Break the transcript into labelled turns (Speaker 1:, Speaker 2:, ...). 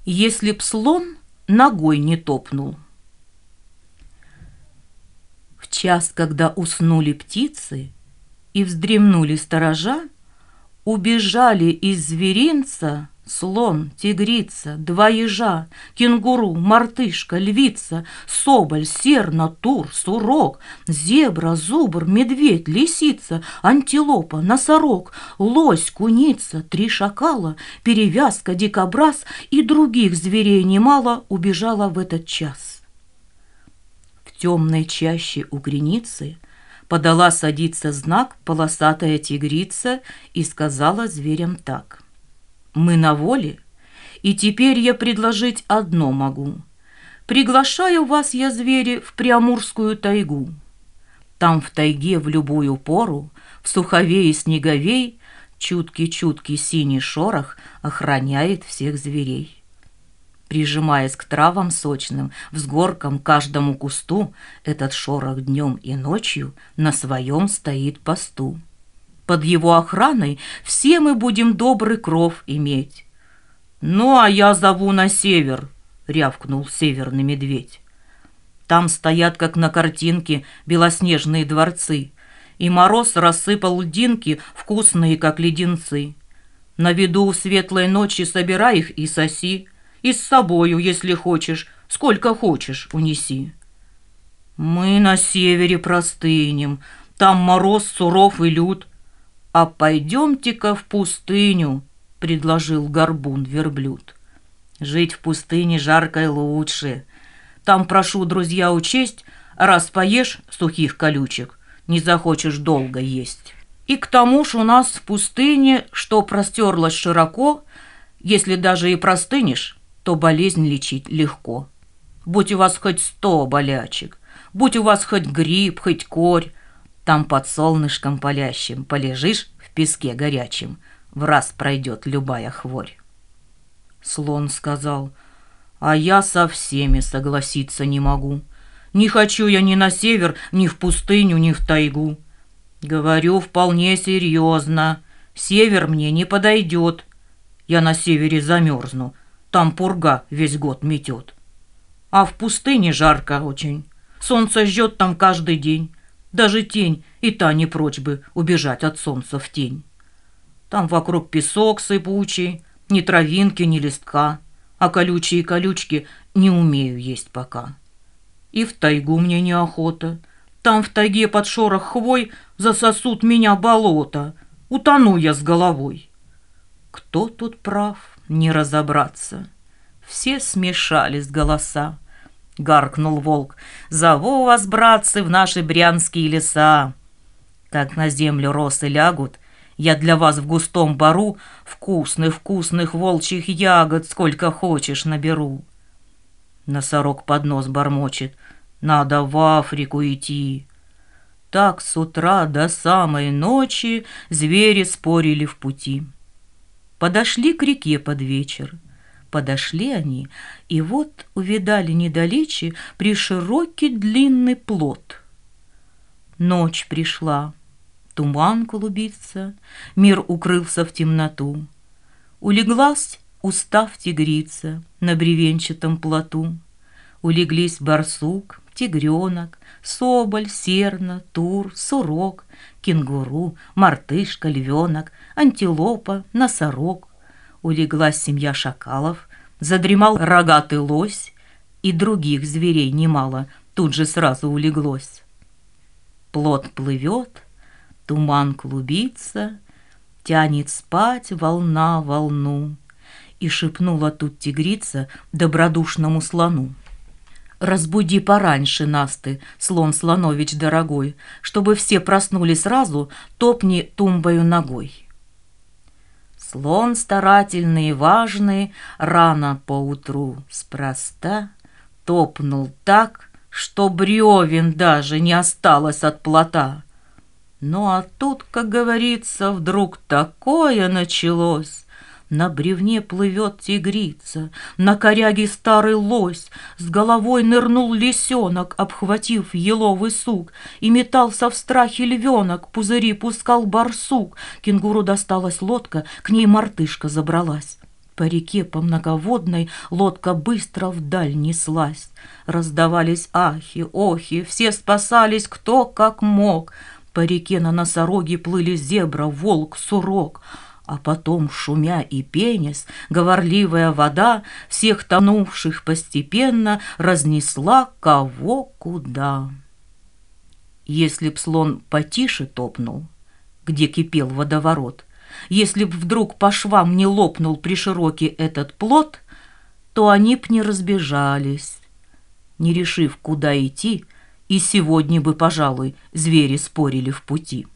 Speaker 1: Если б слон ногой не топнул. В час, когда уснули птицы и вздремнули сторожа, убежали из зверинца слон, тигрица, два ежа, кенгуру, мартышка, львица, соболь, серна, тур, сурок, зебра, зубр, медведь, лисица, антилопа, носорог, лось, куница, три шакала, перевязка, дикобраз и других зверей немало убежало в этот час. В темной чаще у креницы подала садиться знак полосатая тигрица и сказала зверям так: «Мы на воле, и теперь я предложить одно могу. Приглашаю вас я, звери, в Приамурскую тайгу. Там в тайге в любую пору, в суховей и снеговей, чуткий-чуткий синий шорох охраняет всех зверей. Прижимаясь к травам сочным, взгоркам каждому кусту, этот шорох днем и ночью на своем стоит посту. Под его охраной все мы будем добрый кров иметь». «Ну, а я зову на север», — рявкнул северный медведь. «Там стоят, как на картинке, белоснежные дворцы, и мороз рассыпал льдинки, вкусные, как леденцы. На виду светлой ночи собирай их и соси, и с собою, если хочешь, сколько хочешь, унеси». «Мы на севере простынем, там мороз суров и лют. А пойдемте-ка в пустыню», — предложил горбун-верблюд. «Жить в пустыне жарко и лучше. Там, прошу, друзья, учесть, раз поешь сухих колючек, не захочешь долго есть. И к тому ж у нас в пустыне, что простерлась широко, если даже и простынешь, то болезнь лечить легко. Будь у вас хоть 100 болячек, будь у вас хоть грипп, хоть корь, там под солнышком палящим полежишь в песке горячем, враз пройдет любая хворь». Слон сказал: «А я со всеми согласиться не могу. Не хочу я ни на север, ни в пустыню, ни в тайгу. Говорю вполне серьезно, север мне не подойдет. Я на севере замерзну, там пурга весь год метет. А в пустыне жарко очень, солнце жжет там каждый день. Даже тень и та не прочь бы убежать от солнца в тень. Там вокруг песок сыпучий, ни травинки, ни листка, а колючие колючки не умею есть пока. И в тайгу мне неохота. Там в тайге под шорох хвой засосут меня болото, утону я с головой». Кто тут прав, не разобраться. Все смешались голоса. Гаркнул волк: «Зову вас, братцы, в наши брянские леса. Как на землю росы лягут, я для вас в густом бору вкусных-вкусных волчьих ягод сколько хочешь наберу». Носорог под нос бормочет: «Надо в Африку идти». Так с утра до самой ночи звери спорили в пути. Подошли к реке под вечер. Подошли они, и вот увидали недалече приширокий длинный плот. Ночь пришла, туман клубится, мир укрылся в темноту. Улеглась, устав тигрица, на бревенчатом плоту. Улеглись барсук, тигренок, соболь, серна, тур, сурок, кенгуру, мартышка, львенок, антилопа, носорог. Улеглась семья шакалов, задремал рогатый лось, и других зверей немало тут же сразу улеглось. Плот плывет, туман клубится, тянет спать волна волну. И шепнула тут тигрица добродушному слону: «Разбуди пораньше нас ты, слон-слонович дорогой, чтобы все проснулись сразу, топни тумбою ногой». Слон старательный и важный рано поутру спроста топнул так, что бревен даже не осталось от плота. Ну а тут, как говорится, вдруг такое началось. На бревне плывет тигрица, на коряге старый лось, с головой нырнул лисенок, обхватив еловый сук, и метался в страхе львенок, пузыри пускал барсук. Кенгуру досталась лодка, к ней мартышка забралась. По реке, по многоводной, лодка быстро вдаль неслась. Раздавались ахи, охи, все спасались кто как мог. По реке на носороге плыли зебра, волк, сурок. А потом, шумя и пенясь, говорливая вода всех тонувших постепенно разнесла кого куда. Если б слон потише топнул, где кипел водоворот, если б вдруг по швам не лопнул приширокий этот плот, то они б не разбежались, не решив, куда идти, и сегодня бы, пожалуй, звери спорили в пути.